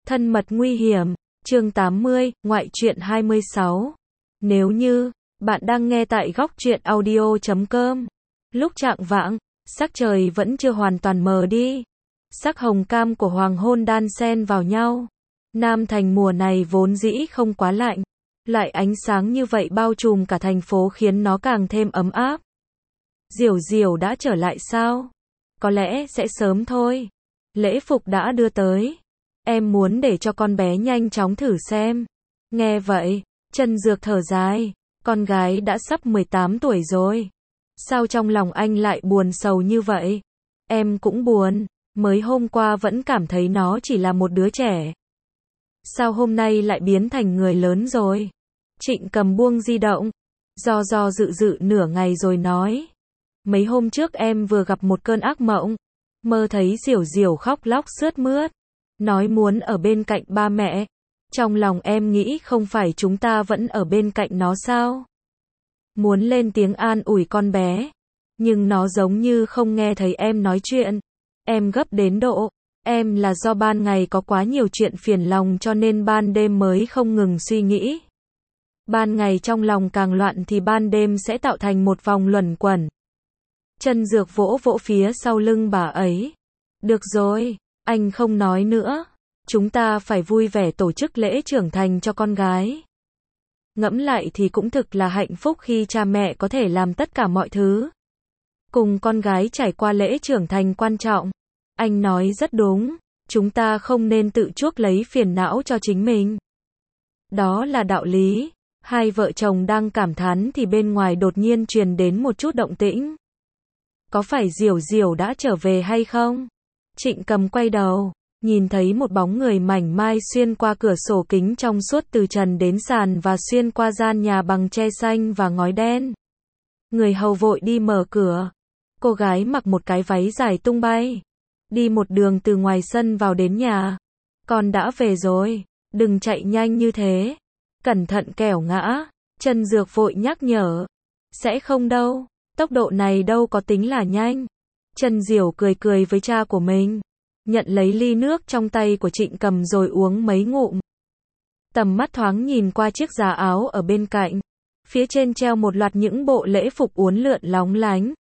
Thân mật nguy hiểm, chương 80, ngoại truyện 26. Nếu như, bạn đang nghe tại góc truyện audio.com. Lúc chạng vạng, sắc trời vẫn chưa hoàn toàn mờ đi. Sắc hồng cam của hoàng hôn đan xen vào nhau. Nam Thành mùa này vốn dĩ không quá lạnh. Lại ánh sáng như vậy bao trùm cả thành phố khiến nó càng thêm ấm áp. Diểu Diểu đã trở lại sao? Có lẽ sẽ sớm thôi. Lễ phục đã đưa tới. Em muốn để cho con bé nhanh chóng thử xem. Nghe vậy, Trần Dược thở dài. Con gái đã sắp 18 tuổi rồi. Sao trong lòng anh lại buồn sầu như vậy? Em cũng buồn. Mới hôm qua vẫn cảm thấy nó chỉ là một đứa trẻ. Sao hôm nay lại biến thành người lớn rồi? Trịnh Cầm buông di động. Do dự nửa ngày rồi nói. Mấy hôm trước em vừa gặp một cơn ác mộng. Mơ thấy Diểu Diểu khóc lóc sướt mướt. Nói muốn ở bên cạnh ba mẹ. Trong lòng em nghĩ không phải chúng ta vẫn ở bên cạnh nó sao? Muốn lên tiếng an ủi con bé. Nhưng nó giống như không nghe thấy em nói chuyện. Em gấp đến độ. Em là do ban ngày có quá nhiều chuyện phiền lòng cho nên ban đêm mới không ngừng suy nghĩ. Ban ngày trong lòng càng loạn thì ban đêm sẽ tạo thành một vòng luẩn quẩn. Trần Dược vỗ vỗ phía sau lưng bà ấy. Được rồi, anh không nói nữa. Chúng ta phải vui vẻ tổ chức lễ trưởng thành cho con gái. Ngẫm lại thì cũng thực là hạnh phúc khi cha mẹ có thể làm tất cả mọi thứ. Cùng con gái trải qua lễ trưởng thành quan trọng. Anh nói rất đúng, chúng ta không nên tự chuốc lấy phiền não cho chính mình. Đó là đạo lý. Hai vợ chồng đang cảm thán thì bên ngoài đột nhiên truyền đến một chút động tĩnh. Có phải Diểu Diểu đã trở về hay không? Trịnh Cầm quay đầu, nhìn thấy một bóng người mảnh mai xuyên qua cửa sổ kính trong suốt từ trần đến sàn và xuyên qua gian nhà bằng tre xanh và ngói đen. Người hầu vội đi mở cửa. Cô gái mặc một cái váy dài tung bay. Đi một đường từ ngoài sân vào đến nhà. Con đã về rồi, đừng chạy nhanh như thế. Cẩn thận kẻo ngã. Trần Dược vội nhắc nhở. Sẽ không đâu, tốc độ này đâu có tính là nhanh. Trần Diểu cười với cha của mình. Nhận lấy ly nước trong tay của Trịnh Cầm rồi uống mấy ngụm. Tầm mắt thoáng nhìn qua chiếc giá áo ở bên cạnh. Phía trên treo một loạt những bộ lễ phục uốn lượn lóng lánh.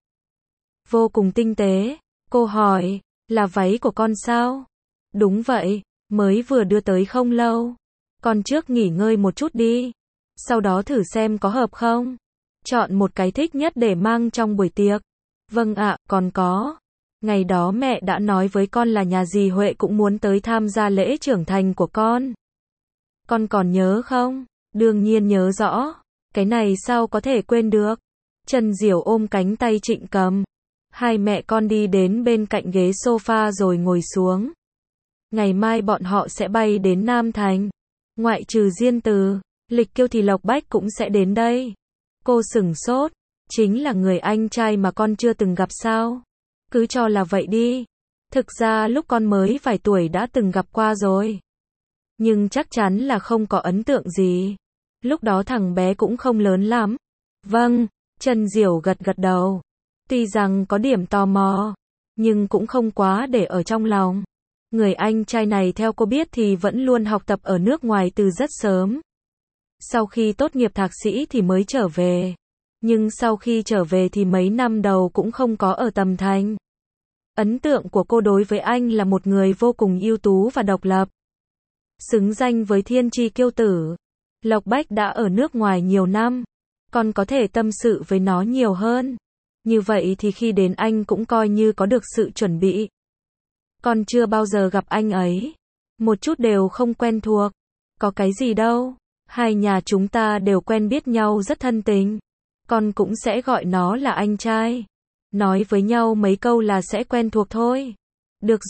Vô cùng tinh tế. Cô hỏi, là váy của con sao? Đúng vậy, mới vừa đưa tới không lâu. Con trước nghỉ ngơi một chút đi. Sau đó thử xem có hợp không. Chọn một cái thích nhất để mang trong buổi tiệc. Vâng ạ, con có. Ngày đó mẹ đã nói với con là nhà dì Huệ cũng muốn tới tham gia lễ trưởng thành của con. Con còn nhớ không? Đương nhiên nhớ rõ. Cái này sao có thể quên được? Trần Diểu ôm cánh tay Trịnh Cầm. Hai mẹ con đi đến bên cạnh ghế sofa rồi ngồi xuống. Ngày mai bọn họ sẽ bay đến Nam Thành. Ngoại trừ Diên Từ, Lịch Kiêu thì Lộc Bách cũng sẽ đến đây. Cô sửng sốt. Chính là người anh trai mà con chưa từng gặp sao? Cứ cho là vậy đi. Thực ra lúc con mới vài tuổi đã từng gặp qua rồi. Nhưng chắc chắn là không có ấn tượng gì. Lúc đó thằng bé cũng không lớn lắm. Vâng, Trần Diểu gật đầu. Tuy rằng có điểm tò mò, nhưng cũng không quá để ở trong lòng. Người anh trai này theo cô biết thì vẫn luôn học tập ở nước ngoài từ rất sớm. Sau khi tốt nghiệp thạc sĩ thì mới trở về. Nhưng sau khi trở về thì mấy năm đầu cũng không có ở Tầm Thành. Ấn tượng của cô đối với anh là một người vô cùng ưu tú và độc lập. Xứng danh với thiên tri kiêu tử. Lộc Bách đã ở nước ngoài nhiều năm. Còn có thể tâm sự với nó nhiều hơn. Như vậy thì khi đến anh cũng coi như có được sự chuẩn bị. Con chưa bao giờ gặp anh ấy. Một chút đều không quen thuộc. Có cái gì đâu. Hai nhà chúng ta đều quen biết nhau rất thân tình. Con cũng sẽ gọi nó là anh trai. Nói với nhau mấy câu là sẽ quen thuộc thôi. Được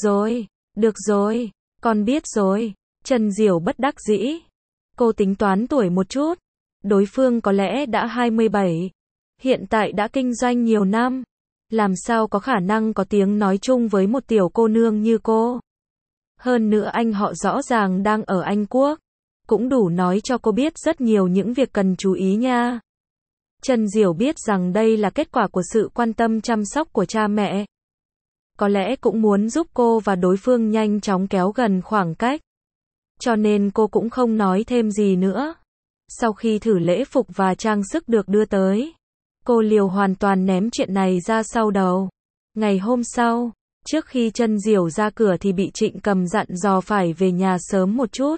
rồi, con biết rồi. Trần Diểu bất đắc dĩ. Cô tính toán tuổi một chút. Đối phương có lẽ đã 27. Hiện tại đã kinh doanh nhiều năm. Làm sao có khả năng có tiếng nói chung với một tiểu cô nương như cô. Hơn nữa anh họ rõ ràng đang ở Anh Quốc. Cũng đủ nói cho cô biết rất nhiều những việc cần chú ý nha. Trần Diểu biết rằng đây là kết quả của sự quan tâm chăm sóc của cha mẹ. Có lẽ cũng muốn giúp cô và đối phương nhanh chóng kéo gần khoảng cách. cho nên cô cũng không nói thêm gì nữa. Sau khi thử lễ phục và trang sức được đưa tới, cô liều hoàn toàn ném chuyện này ra sau đầu. Ngày hôm sau, trước khi Chân Diểu ra cửa thì bị Trịnh Cầm dặn dò phải về nhà sớm một chút.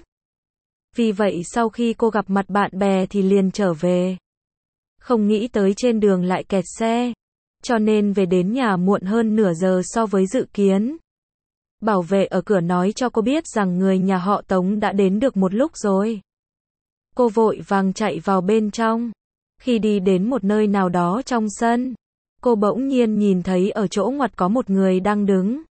Vì vậy sau khi cô gặp mặt bạn bè thì liền trở về. Không nghĩ tới trên đường lại kẹt xe, cho nên về đến nhà muộn hơn nửa giờ so với dự kiến. Bảo vệ ở cửa nói cho cô biết rằng người nhà họ Tống đã đến được một lúc rồi. Cô vội vàng chạy vào bên trong. Khi đi đến một nơi nào đó trong sân, cô bỗng nhiên nhìn thấy ở chỗ ngoặt có một người đang đứng.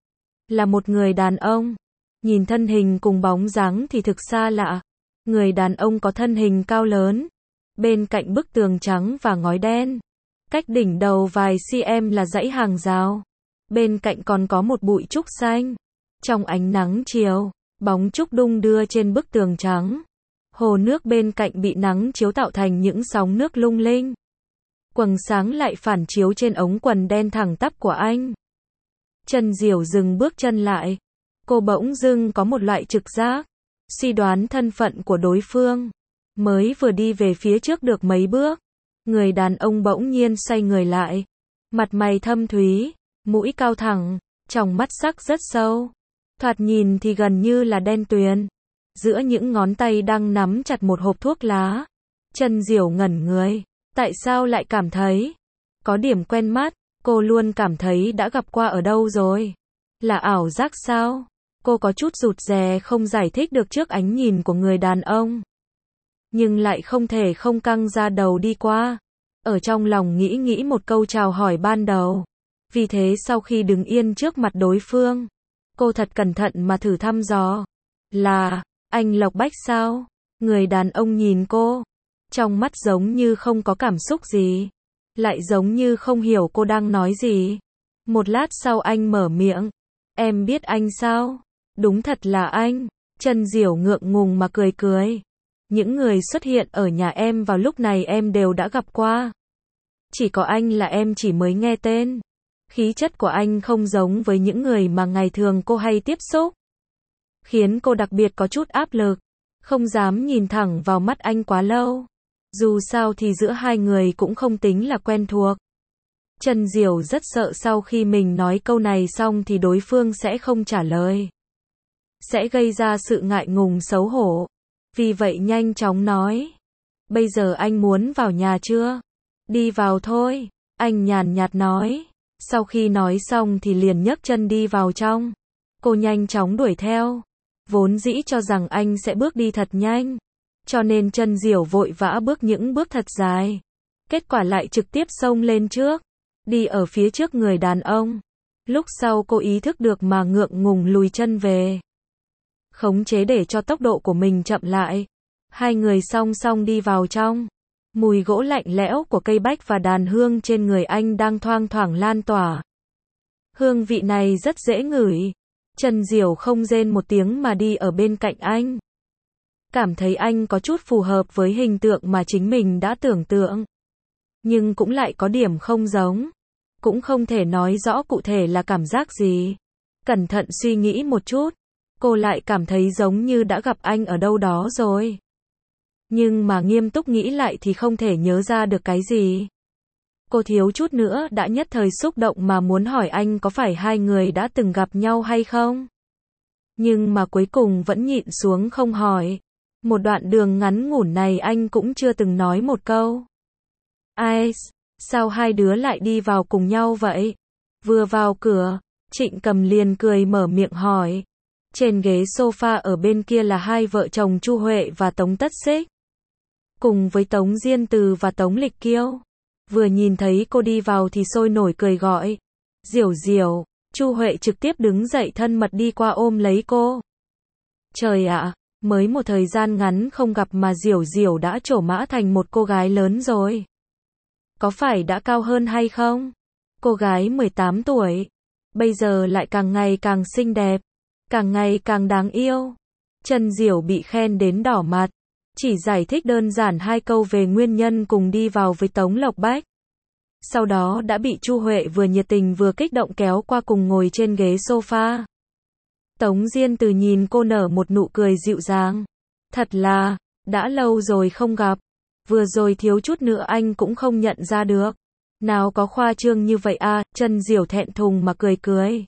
Là một người đàn ông. Nhìn thân hình cùng bóng dáng thì thực xa lạ. Người đàn ông có thân hình cao lớn. Bên cạnh bức tường trắng và ngói đen, cách đỉnh đầu vài cm là dãy hàng rào. Bên cạnh còn có một bụi trúc xanh. Trong ánh nắng chiều, bóng trúc đung đưa trên bức tường trắng. Hồ nước bên cạnh bị nắng chiếu tạo thành những sóng nước lung linh. Quầng sáng lại phản chiếu trên ống quần đen thẳng tắp của anh. Chân Diểu dừng bước chân lại. Cô bỗng dưng có một loại trực giác, suy đoán thân phận của đối phương. Mới vừa đi về phía trước được mấy bước, người đàn ông bỗng nhiên xoay người lại. Mặt mày thâm thúy, mũi cao thẳng, tròng mắt sắc rất sâu. Thoạt nhìn thì gần như là đen tuyền. Giữa những ngón tay đang nắm chặt một hộp thuốc lá. Chân Diểu ngẩn người. Tại sao lại cảm thấy có điểm quen mắt? Cô luôn cảm thấy đã gặp qua ở đâu rồi. Là ảo giác sao? Cô có chút rụt rè không giải thích được trước ánh nhìn của người đàn ông. Nhưng lại không thể không căng ra đầu đi qua. Ở trong lòng nghĩ một câu chào hỏi ban đầu. Vì thế sau khi đứng yên trước mặt đối phương, cô thật cẩn thận mà thử thăm dò. Là anh Lộc Bách sao? Người đàn ông nhìn cô, trong mắt giống như không có cảm xúc gì, lại giống như không hiểu cô đang nói gì. Một lát sau anh mở miệng. Em biết anh sao? Đúng thật là anh. Chân Diểu ngượng ngùng mà cười cười. Những người xuất hiện ở nhà em vào lúc này em đều đã gặp qua. Chỉ có anh là em chỉ mới nghe tên. Khí chất của anh không giống với những người mà ngày thường cô hay tiếp xúc, khiến cô đặc biệt có chút áp lực, không dám nhìn thẳng vào mắt anh quá lâu. Dù sao thì giữa hai người cũng không tính là quen thuộc. Chân Diểu rất sợ sau khi mình nói câu này xong thì đối phương sẽ không trả lời, sẽ gây ra sự ngại ngùng xấu hổ. Vì vậy nhanh chóng nói. Bây giờ anh muốn vào nhà chưa? Đi vào thôi. Anh nhàn nhạt nói. Sau khi nói xong thì liền nhấc chân đi vào trong. Cô nhanh chóng đuổi theo. Vốn dĩ cho rằng anh sẽ bước đi thật nhanh, cho nên Chân Diểu vội vã bước những bước thật dài. Kết quả lại trực tiếp xông lên trước, đi ở phía trước người đàn ông. Lúc sau cô ý thức được mà ngượng ngùng lùi chân về, khống chế để cho tốc độ của mình chậm lại. Hai người song song đi vào trong. Mùi gỗ lạnh lẽo của cây bách và đàn hương trên người anh đang thoang thoảng lan tỏa. Hương vị này rất dễ ngửi. Chân Diểu không rên một tiếng mà đi ở bên cạnh anh. Cảm thấy anh có chút phù hợp với hình tượng mà chính mình đã tưởng tượng. Nhưng cũng lại có điểm không giống. Cũng không thể nói rõ cụ thể là cảm giác gì. Cẩn thận suy nghĩ một chút, cô lại cảm thấy giống như đã gặp anh ở đâu đó rồi. Nhưng mà nghiêm túc nghĩ lại thì không thể nhớ ra được cái gì. Cô thiếu chút nữa đã nhất thời xúc động mà muốn hỏi anh có phải hai người đã từng gặp nhau hay không. Nhưng mà cuối cùng vẫn nhịn xuống không hỏi. Một đoạn đường ngắn ngủn này anh cũng chưa từng nói một câu. Ai, sao hai đứa lại đi vào cùng nhau vậy? Vừa vào cửa, Trịnh Cầm liền cười mở miệng hỏi. Trên ghế sofa ở bên kia là hai vợ chồng Chu Huệ và Tống Tất Xích, cùng với Tống Diên Từ và Tống Lịch Kiêu. Vừa nhìn thấy cô đi vào thì sôi nổi cười gọi. Diểu Diểu. Chu Huệ trực tiếp đứng dậy thân mật đi qua ôm lấy cô. Trời ạ, mới một thời gian ngắn không gặp mà Diểu Diểu đã trổ mã thành một cô gái lớn rồi. Có phải đã cao hơn hay không? Cô gái 18 tuổi, bây giờ lại càng ngày càng xinh đẹp, càng ngày càng đáng yêu. Chân Diểu bị khen đến đỏ mặt, chỉ giải thích đơn giản hai câu về nguyên nhân cùng đi vào với Tống Lộc Bách. Sau đó đã bị Chu Huệ vừa nhiệt tình vừa kích động kéo qua cùng ngồi trên ghế sofa. Tống Diên Từ nhìn cô nở một nụ cười dịu dàng. Thật là, đã lâu rồi không gặp. Vừa rồi thiếu chút nữa anh cũng không nhận ra được. Nào có khoa trương như vậy à, Chân Diểu thẹn thùng mà cười cười.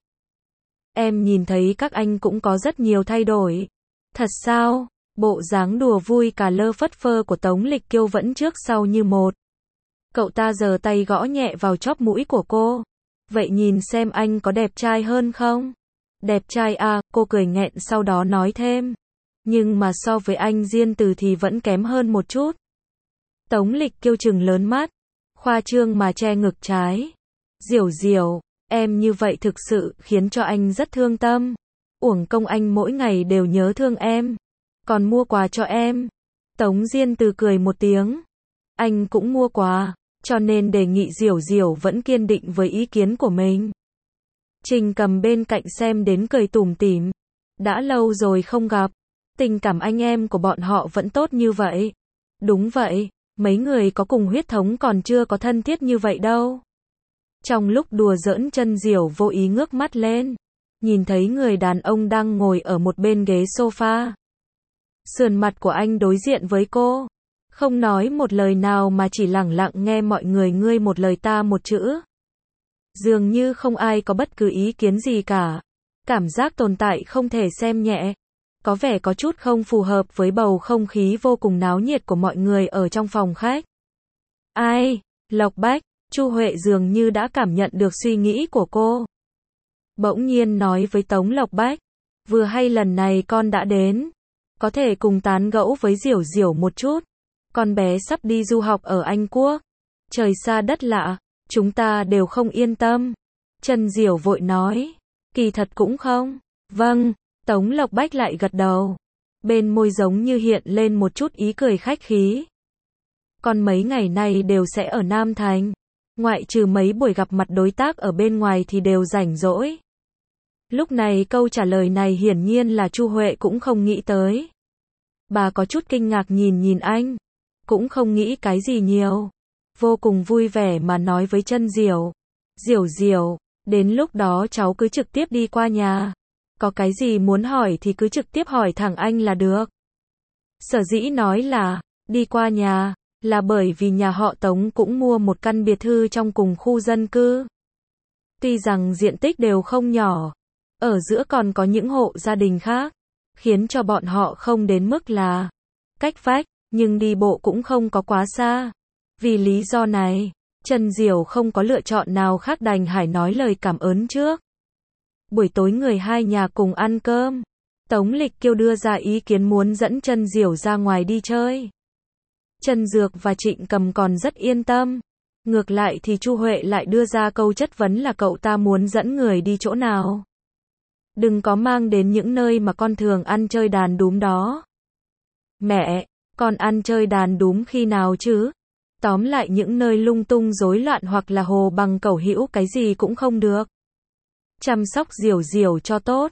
Em nhìn thấy các anh cũng có rất nhiều thay đổi. Thật sao? Bộ dáng đùa vui cả lơ phất phơ của Tống Lịch Kiêu vẫn trước sau như một. Cậu ta giơ tay gõ nhẹ vào chóp mũi của cô. Vậy nhìn xem anh có đẹp trai hơn không? Đẹp trai à, cô cười nghẹn sau đó nói thêm. Nhưng mà so với anh Diên Từ thì vẫn kém hơn một chút. Tống Lịch Kiêu trừng lớn mắt. Khoa trương mà che ngực trái. Diểu Diểu, em như vậy thực sự khiến cho anh rất thương tâm. Uổng công anh mỗi ngày đều nhớ thương em. Còn mua quà cho em. Tống Diên Từ cười một tiếng. Anh cũng mua quà, cho nên đề nghị Diểu Diểu vẫn kiên định với ý kiến của mình. Trình Cầm bên cạnh xem đến cười tủm tỉm. Đã lâu rồi không gặp. Tình cảm anh em của bọn họ vẫn tốt như vậy. Đúng vậy, mấy người có cùng huyết thống còn chưa có thân thiết như vậy đâu. Trong lúc đùa giỡn, Chân Diểu vô ý ngước mắt lên. Nhìn thấy người đàn ông đang ngồi ở một bên ghế sofa. Sườn mặt của anh đối diện với cô. Không nói một lời nào mà chỉ lẳng lặng nghe mọi người ngươi một lời ta một chữ. Dường như không ai có bất cứ ý kiến gì cả. Cảm giác tồn tại không thể xem nhẹ. Có vẻ có chút không phù hợp với bầu không khí vô cùng náo nhiệt của mọi người ở trong phòng khách. Ai? Lộc Bách, Chu Huệ dường như đã cảm nhận được suy nghĩ của cô. Bỗng nhiên nói với Tống Lộc Bách. Vừa hay lần này con đã đến. Có thể cùng tán gẫu với Diểu Diểu một chút. Con bé sắp đi du học ở Anh Quốc. Trời xa đất lạ, chúng ta đều không yên tâm. Chân Diểu vội nói. Kỳ thật cũng không. Vâng, Tống Lộc Bách lại gật đầu. Bên môi giống như hiện lên một chút ý cười khách khí. Con mấy ngày này đều sẽ ở Nam Thành. Ngoại trừ mấy buổi gặp mặt đối tác ở bên ngoài thì đều rảnh rỗi. Lúc này câu trả lời này hiển nhiên là Chu Huệ cũng không nghĩ tới. Bà có chút kinh ngạc nhìn anh. Cũng không nghĩ cái gì nhiều. Vô cùng vui vẻ mà nói với Chân Diểu. Diểu Diểu, đến lúc đó cháu cứ trực tiếp đi qua nhà. Có cái gì muốn hỏi thì cứ trực tiếp hỏi thẳng anh là được. Sở dĩ nói là đi qua nhà là bởi vì nhà họ Tống cũng mua một căn biệt thự trong cùng khu dân cư. Tuy rằng diện tích đều không nhỏ, ở giữa còn có những hộ gia đình khác, khiến cho bọn họ không đến mức là cách vách, nhưng đi bộ cũng không có quá xa. Vì lý do này, Chân Diểu không có lựa chọn nào khác đành phải nói lời cảm ơn trước. Buổi tối người hai nhà cùng ăn cơm. Tống Lịch Kiêu đưa ra ý kiến muốn dẫn Chân Diểu ra ngoài đi chơi. Trần Dược và Trịnh Cầm còn rất yên tâm. Ngược lại thì Chu Huệ lại đưa ra câu chất vấn là cậu ta muốn dẫn người đi chỗ nào. Đừng có mang đến những nơi mà con thường ăn chơi đàn đúm đó. Mẹ, con ăn chơi đàn đúm khi nào chứ? Tóm lại những nơi lung tung rối loạn hoặc là hồ bằng cẩu hữu cái gì cũng không được. Chăm sóc Diểu Diểu cho tốt.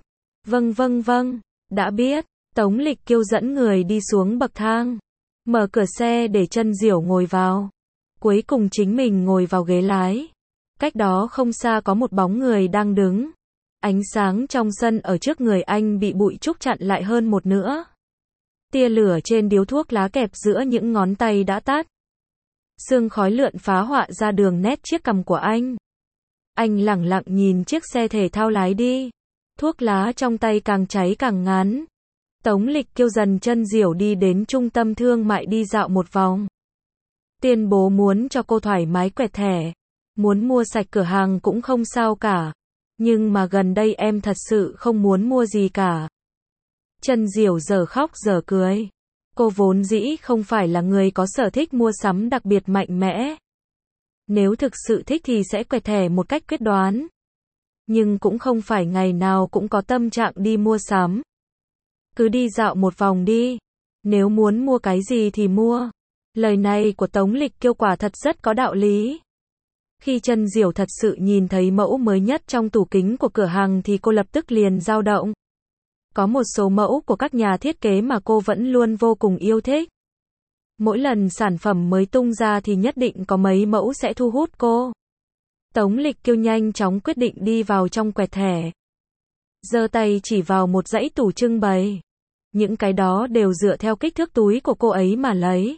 Vâng, đã biết. Tống Lịch Kiêu dẫn người đi xuống bậc thang. Mở cửa xe để Chân Diểu ngồi vào. Cuối cùng chính mình ngồi vào ghế lái. Cách đó không xa có một bóng người đang đứng. Ánh sáng trong sân ở trước người anh bị bụi trúc chặn lại hơn một nữa. Tia lửa trên điếu thuốc lá kẹp giữa những ngón tay đã tắt. Sương khói lượn phá họa ra đường nét chiếc cằm của anh. Anh lẳng lặng nhìn chiếc xe thể thao lái đi. Thuốc lá trong tay càng cháy càng ngắn. Tống Lịch Kiêu dần Chân Diểu đi đến trung tâm thương mại đi dạo một vòng. Tuyên bố muốn cho cô thoải mái quẹt thẻ. Muốn mua sạch cửa hàng cũng không sao cả. Nhưng mà gần đây em thật sự không muốn mua gì cả. Chân Diểu giờ khóc giờ cười. Cô vốn dĩ không phải là người có sở thích mua sắm đặc biệt mạnh mẽ. Nếu thực sự thích thì sẽ quẹt thẻ một cách quyết đoán. Nhưng cũng không phải ngày nào cũng có tâm trạng đi mua sắm. Cứ đi dạo một vòng đi. Nếu muốn mua cái gì thì mua. Lời này của Tống Lịch Kiêu quả thật rất có đạo lý. Khi Chân Diểu thật sự nhìn thấy mẫu mới nhất trong tủ kính của cửa hàng thì cô lập tức liền dao động. Có một số mẫu của các nhà thiết kế mà cô vẫn luôn vô cùng yêu thích. Mỗi lần sản phẩm mới tung ra thì nhất định có mấy mẫu sẽ thu hút cô. Tống Lịch Kiêu nhanh chóng quyết định đi vào trong quẹt thẻ. giơ tay chỉ vào một dãy tủ trưng bày. Những cái đó đều dựa theo kích thước túi của cô ấy mà lấy.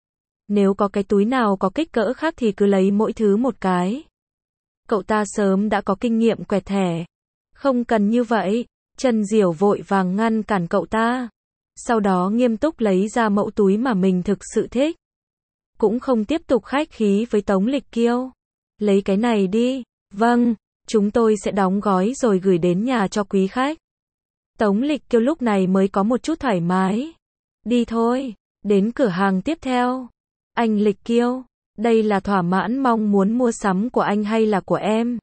Nếu có cái túi nào có kích cỡ khác thì cứ lấy mỗi thứ một cái. Cậu ta sớm đã có kinh nghiệm quẹt thẻ. Không cần như vậy. Trần Diểu vội vàng ngăn cản cậu ta. Sau đó nghiêm túc lấy ra mẫu túi mà mình thực sự thích. Cũng không tiếp tục khách khí với Tống Lịch Kiêu. Lấy cái này đi. Vâng, chúng tôi sẽ đóng gói rồi gửi đến nhà cho quý khách. Tống Lịch Kiêu lúc này mới có một chút thoải mái. Đi thôi, đến cửa hàng tiếp theo. Anh Lịch Kiêu, đây là thỏa mãn mong muốn mua sắm của anh hay là của em?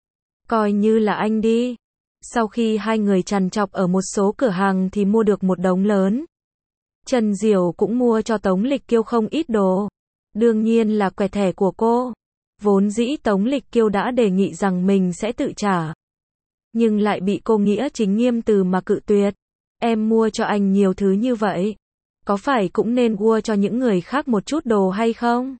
Coi như là anh đi. Sau khi hai người trằn trọc ở một số cửa hàng thì mua được một đống lớn. Trần Diểu cũng mua cho Tống Lịch Kiêu không ít đồ. Đương nhiên là quẹt thẻ của cô. Vốn dĩ Tống Lịch Kiêu đã đề nghị rằng mình sẽ tự trả. Nhưng lại bị cô Nghĩa Chính nghiêm từ mà cự tuyệt. Em mua cho anh nhiều thứ như vậy. Có phải cũng nên mua cho những người khác một chút đồ hay không?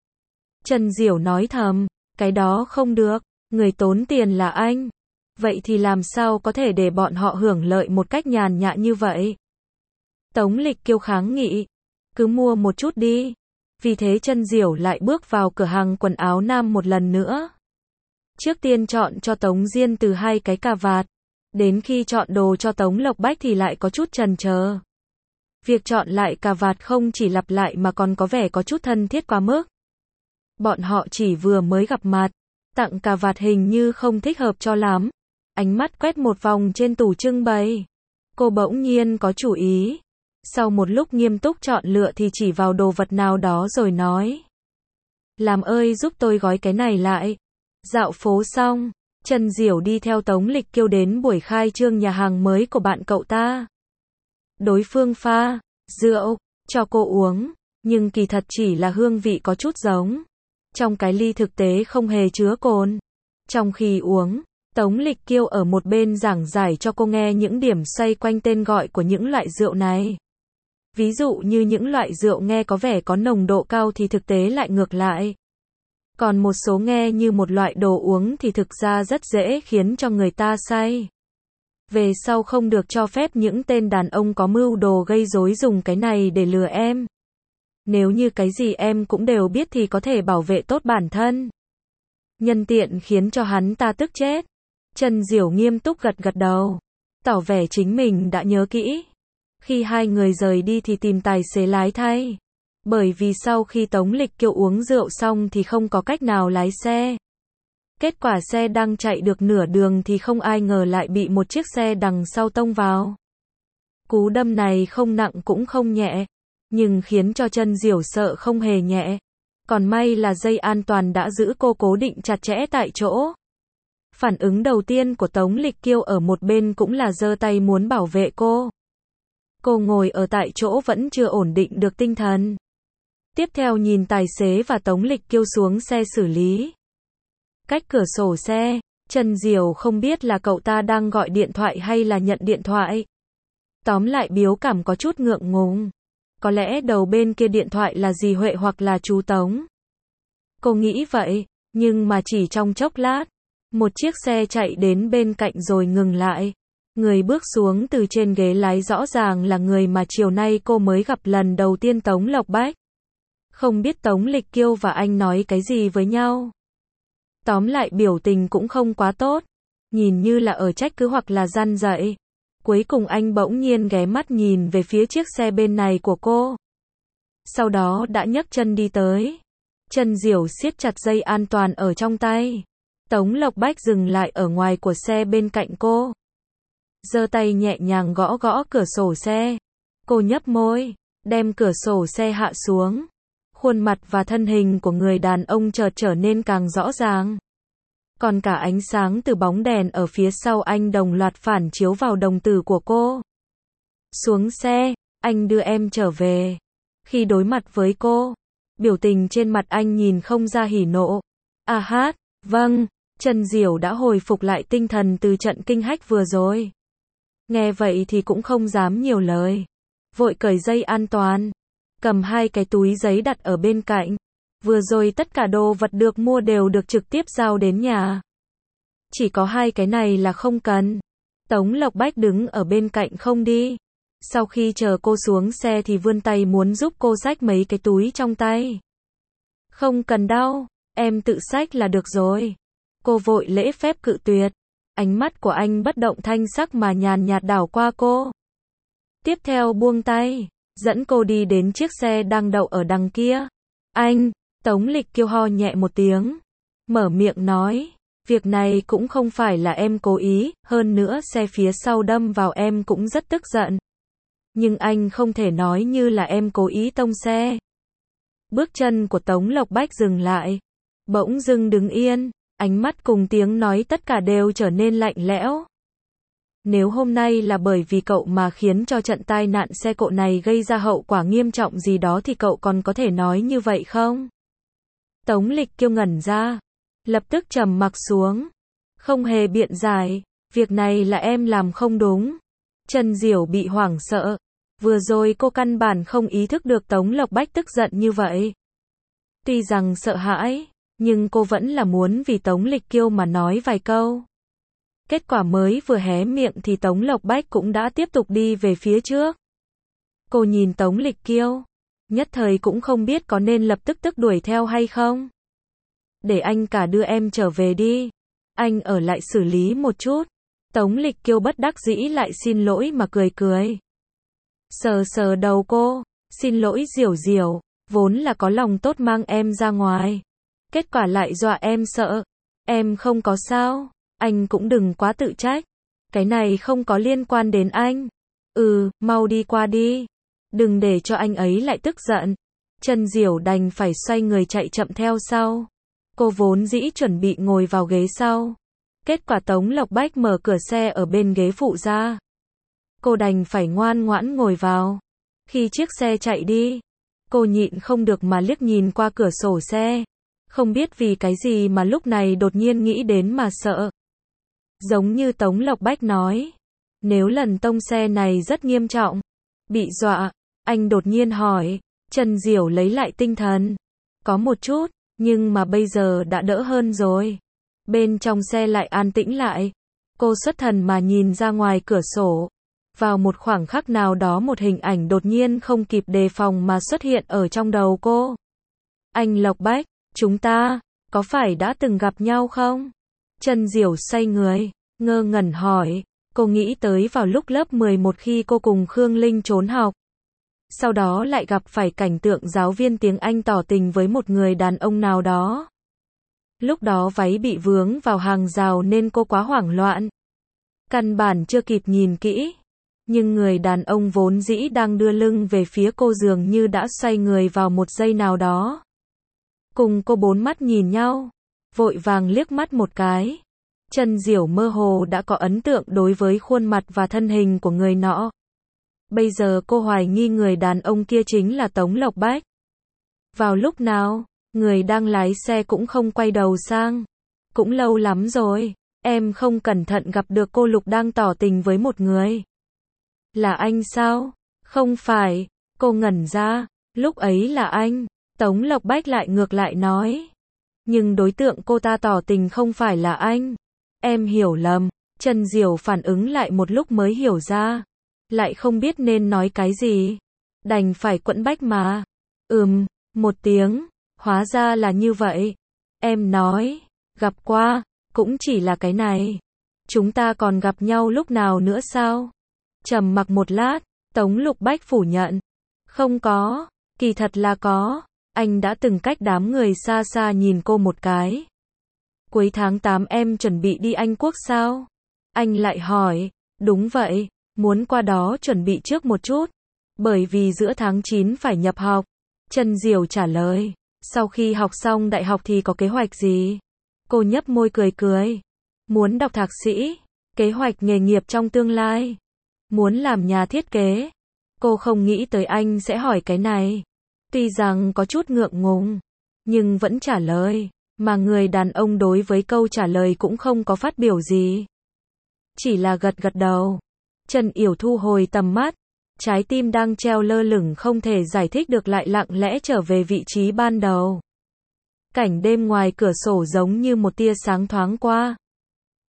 Trần Diểu nói thầm, cái đó không được, người tốn tiền là anh. Vậy thì làm sao có thể để bọn họ hưởng lợi một cách nhàn nhã như vậy? Tống Lịch Kiêu kháng nghị, cứ mua một chút đi. Vì thế Trần Diểu lại bước vào cửa hàng quần áo nam một lần nữa. Trước tiên chọn cho Tống Diên từ 2 cái cà vạt. Đến khi chọn đồ cho Tống Lộc Bách thì lại có chút chần chờ. Việc chọn lại cà vạt không chỉ lặp lại mà còn có vẻ có chút thân thiết quá mức. Bọn họ chỉ vừa mới gặp mặt, tặng cà vạt hình như không thích hợp cho lắm. Ánh mắt quét một vòng trên tủ trưng bày. Cô bỗng nhiên có chủ ý. Sau một lúc nghiêm túc chọn lựa thì chỉ vào đồ vật nào đó rồi nói. Làm ơi giúp tôi gói cái này lại. Dạo phố xong, Trần Diểu đi theo Tống Lịch Kiêu đến buổi khai trương nhà hàng mới của bạn cậu ta. Đối phương pha rượu cho cô uống, nhưng kỳ thật chỉ là hương vị có chút giống. Trong cái ly thực tế không hề chứa cồn. Trong khi uống, Tống Lịch Kiêu ở một bên giảng giải cho cô nghe những điểm xoay quanh tên gọi của những loại rượu này. Ví dụ như những loại rượu nghe có vẻ có nồng độ cao thì thực tế lại ngược lại. Còn một số nghe như một loại đồ uống thì thực ra rất dễ khiến cho người ta say. Về sau không được cho phép những tên đàn ông có mưu đồ gây rối dùng cái này để lừa em. Nếu như cái gì em cũng đều biết thì có thể bảo vệ tốt bản thân. Nhân tiện khiến cho hắn ta tức chết. Trần Diểu nghiêm túc gật gật đầu, tỏ vẻ chính mình đã nhớ kỹ. Khi hai người rời đi thì tìm tài xế lái thay. Bởi vì sau khi Tống Lịch Kiêu uống rượu xong thì không có cách nào lái xe. Kết quả xe đang chạy được nửa đường thì không ai ngờ lại bị một chiếc xe đằng sau tông vào. Cú đâm này không nặng cũng không nhẹ, nhưng khiến cho Trần Diểu sợ không hề nhẹ. Còn may là dây an toàn đã giữ cô cố định chặt chẽ tại chỗ. Phản ứng đầu tiên của Tống Lịch Kiêu ở một bên cũng là giơ tay muốn bảo vệ cô. Cô ngồi ở tại chỗ vẫn chưa ổn định được tinh thần. Tiếp theo nhìn tài xế và Tống Lịch Kiêu xuống xe xử lý. Cách cửa sổ xe, Trần Diểu không biết là cậu ta đang gọi điện thoại hay là nhận điện thoại. Tóm lại biểu cảm có chút ngượng ngùng. Có lẽ đầu bên kia điện thoại là dì Huệ hoặc là chú Tống. Cô nghĩ vậy, nhưng mà chỉ trong chốc lát, một chiếc xe chạy đến bên cạnh rồi ngừng lại. Người bước xuống từ trên ghế lái rõ ràng là người mà chiều nay cô mới gặp lần đầu tiên, Tống Lộc Bách. Không biết Tống Lịch Kiêu và anh nói cái gì với nhau. Tóm lại biểu tình cũng không quá tốt. Nhìn như là ở trách cứ hoặc là răn dạy. Cuối cùng anh bỗng nhiên ghé mắt nhìn về phía chiếc xe bên này của cô. Sau đó đã nhấc chân đi tới. Trần Diểu siết chặt dây an toàn ở trong tay. Tống Lộc Bách dừng lại ở ngoài của xe bên cạnh cô. Giơ tay nhẹ nhàng gõ gõ cửa sổ xe. Cô nhấp môi, đem cửa sổ xe hạ xuống. Khuôn mặt và thân hình của người đàn ông chợt trở nên càng rõ ràng. Còn cả ánh sáng từ bóng đèn ở phía sau anh đồng loạt phản chiếu vào đồng tử của cô. Xuống xe, anh đưa em trở về. Khi đối mặt với cô, biểu tình trên mặt anh nhìn không ra hỉ nộ. À hát, vâng, Trần Diểu đã hồi phục lại tinh thần từ trận kinh hách vừa rồi. Nghe vậy thì cũng không dám nhiều lời. Vội cởi dây an toàn. Cầm 2 cái túi giấy đặt ở bên cạnh. Vừa rồi tất cả đồ vật được mua đều được trực tiếp giao đến nhà. Chỉ có 2 cái này là không cần. Tống Lộc Bách đứng ở bên cạnh không đi. Sau khi chờ cô xuống xe thì vươn tay muốn giúp cô xách mấy cái túi trong tay. Không cần đâu, em tự xách là được rồi. Cô vội lễ phép cự tuyệt. Ánh mắt của anh bất động thanh sắc mà nhàn nhạt đảo qua cô. Tiếp theo buông tay, dẫn cô đi đến chiếc xe đang đậu ở đằng kia. Anh, Tống Lịch Kiêu ho nhẹ một tiếng. Mở miệng nói, việc này cũng không phải là em cố ý, hơn nữa xe phía sau đâm vào em cũng rất tức giận. Nhưng anh không thể nói như là em cố ý tông xe. Bước chân của Tống Lộc Bách dừng lại. Bỗng dưng đứng yên, ánh mắt cùng tiếng nói tất cả đều trở nên lạnh lẽo. Nếu hôm nay là bởi vì cậu mà khiến cho trận tai nạn xe cộ này gây ra hậu quả nghiêm trọng gì đó thì cậu còn có thể nói như vậy không? Tống Lịch Kiêu ngẩn ra, lập tức trầm mặc xuống. Không hề biện giải, việc này là em làm không đúng. Trần Diểu bị hoảng sợ. Vừa rồi cô căn bản không ý thức được Tống Lộc Bách tức giận như vậy. Tuy rằng sợ hãi, nhưng cô vẫn là muốn vì Tống Lịch Kiêu mà nói vài câu. Kết quả mới vừa hé miệng thì Tống Lộc Bách cũng đã tiếp tục đi về phía trước. Cô nhìn Tống Lịch Kiêu, nhất thời cũng không biết có nên lập tức đuổi theo hay không. Để anh cả đưa em trở về đi. Anh ở lại xử lý một chút. Tống Lịch Kiêu bất đắc dĩ lại xin lỗi mà cười cười. Sờ sờ đầu cô, xin lỗi Diểu Diểu, vốn là có lòng tốt mang em ra ngoài. Kết quả lại dọa em sợ. Em không có sao, anh cũng đừng quá tự trách. Cái này không có liên quan đến anh. Mau đi qua đi. Đừng để cho anh ấy lại tức giận. Trần Diểu đành phải xoay người chạy chậm theo sau. Cô vốn dĩ chuẩn bị ngồi vào ghế sau. Kết quả Tống Lộc Bách mở cửa xe ở bên ghế phụ ra. Cô đành phải ngoan ngoãn ngồi vào. Khi chiếc xe chạy đi, cô nhịn không được mà liếc nhìn qua cửa sổ xe. Không biết vì cái gì mà lúc này đột nhiên nghĩ đến mà sợ. Giống như Tống Lộc Bách nói, nếu lần tông xe này rất nghiêm trọng, bị dọa, anh đột nhiên hỏi. Trần Diểu lấy lại tinh thần. Có một chút, nhưng mà bây giờ đã đỡ hơn rồi. Bên trong xe lại an tĩnh lại. Cô xuất thần mà nhìn ra ngoài cửa sổ. Vào một khoảng khắc nào đó một hình ảnh đột nhiên không kịp đề phòng mà xuất hiện ở trong đầu cô. Anh Lộc Bách, chúng ta, có phải đã từng gặp nhau không? Trần Diểu xoay người, ngơ ngẩn hỏi. Cô nghĩ tới vào lúc lớp 11 khi cô cùng Khương Linh trốn học. Sau đó lại gặp phải cảnh tượng giáo viên tiếng Anh tỏ tình với một người đàn ông nào đó. Lúc đó váy bị vướng vào hàng rào nên cô quá hoảng loạn. Căn bản chưa kịp nhìn kỹ. Nhưng người đàn ông vốn dĩ đang đưa lưng về phía cô dường như đã xoay người vào một giây nào đó. Cùng cô bốn mắt nhìn nhau. Vội vàng liếc mắt một cái. Trần Diểu mơ hồ đã có ấn tượng đối với khuôn mặt và thân hình của người nọ. Bây giờ cô hoài nghi người đàn ông kia chính là Tống Lộc Bách. Vào lúc nào, người đang lái xe cũng không quay đầu sang. Cũng lâu lắm rồi, em không cẩn thận gặp được cô Lục đang tỏ tình với một người. Là anh sao? Không phải, cô ngẩn ra, lúc ấy là anh. Tống Lộc Bách lại ngược lại nói. Nhưng đối tượng cô ta tỏ tình không phải là anh. Em hiểu lầm. Trần Diểu phản ứng lại một lúc mới hiểu ra. Lại không biết nên nói cái gì. Đành phải quẫn bách mà. Một tiếng. Hóa ra là như vậy. Em nói. Gặp qua. Cũng chỉ là cái này. Chúng ta còn gặp nhau lúc nào nữa sao? Trầm mặc một lát. Tống Lục Bách phủ nhận. Không có. Kỳ thật là có. Anh đã từng cách đám người xa xa nhìn cô một cái. Cuối tháng 8 em chuẩn bị đi Anh Quốc sao? Anh lại hỏi. Đúng vậy. Muốn qua đó chuẩn bị trước một chút. Bởi vì giữa tháng 9 phải nhập học. Trần Diểu trả lời. Sau khi học xong đại học thì có kế hoạch gì? Cô nhấp môi cười cười. Muốn đọc thạc sĩ. Kế hoạch nghề nghiệp trong tương lai. Muốn làm nhà thiết kế. Cô không nghĩ tới anh sẽ hỏi cái này. Tuy rằng có chút ngượng ngùng. Nhưng vẫn trả lời. Mà người đàn ông đối với câu trả lời cũng không có phát biểu gì. Chỉ là gật gật đầu. Trần Yểu thu hồi tầm mắt. Trái tim đang treo lơ lửng không thể giải thích được lại lặng lẽ trở về vị trí ban đầu. Cảnh đêm ngoài cửa sổ giống như một tia sáng thoáng qua.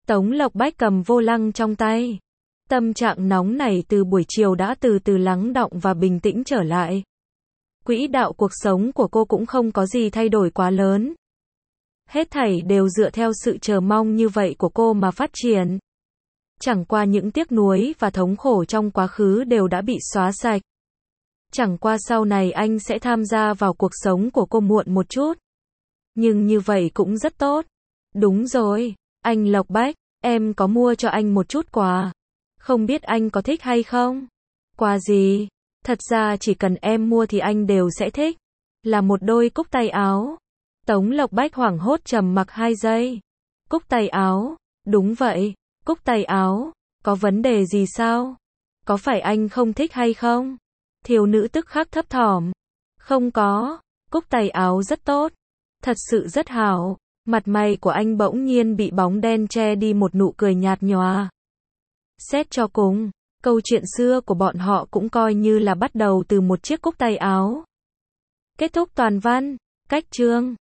Tống Lộc Bách cầm vô lăng trong tay. Tâm trạng nóng nảy từ buổi chiều đã từ từ lắng đọng và bình tĩnh trở lại. Quỹ đạo cuộc sống của cô cũng không có gì thay đổi quá lớn. Hết thảy đều dựa theo sự chờ mong như vậy của cô mà phát triển. Chẳng qua những tiếc nuối và thống khổ trong quá khứ đều đã bị xóa sạch. Chẳng qua sau này anh sẽ tham gia vào cuộc sống của cô muộn một chút. Nhưng như vậy cũng rất tốt. Đúng rồi, anh Lộc Bách, em có mua cho anh một chút quà. Không biết anh có thích hay không? Quà gì? Thật ra chỉ cần em mua thì anh đều sẽ thích. Là một đôi cúc tay áo. Tống Lộc Bách hoảng hốt trầm mặc 2 giây. Cúc tay áo? Đúng vậy, cúc tay áo. Có vấn đề gì sao? Có phải anh không thích hay không? Thiếu nữ tức khắc thấp thỏm. Không có, cúc tay áo rất tốt. Thật sự rất hảo. Mặt mày của anh bỗng nhiên bị bóng đen che đi một nụ cười nhạt nhòa. Xét cho cùng, câu chuyện xưa của bọn họ cũng coi như là bắt đầu từ một chiếc cúc tay áo. Kết thúc toàn văn. Cách chương